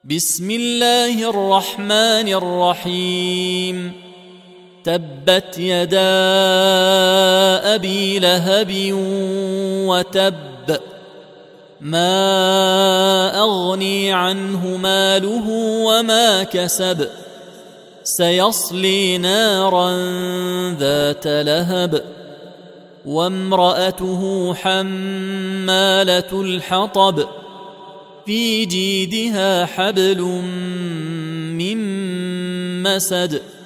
بسم الله الرحمن الرحيم تبت يدا أبي لهب وتب ما أغني عنه ماله وما كسب سيصلي نارا ذات لهب وامرأته حمالة الحطب في جيدها حبل من مسد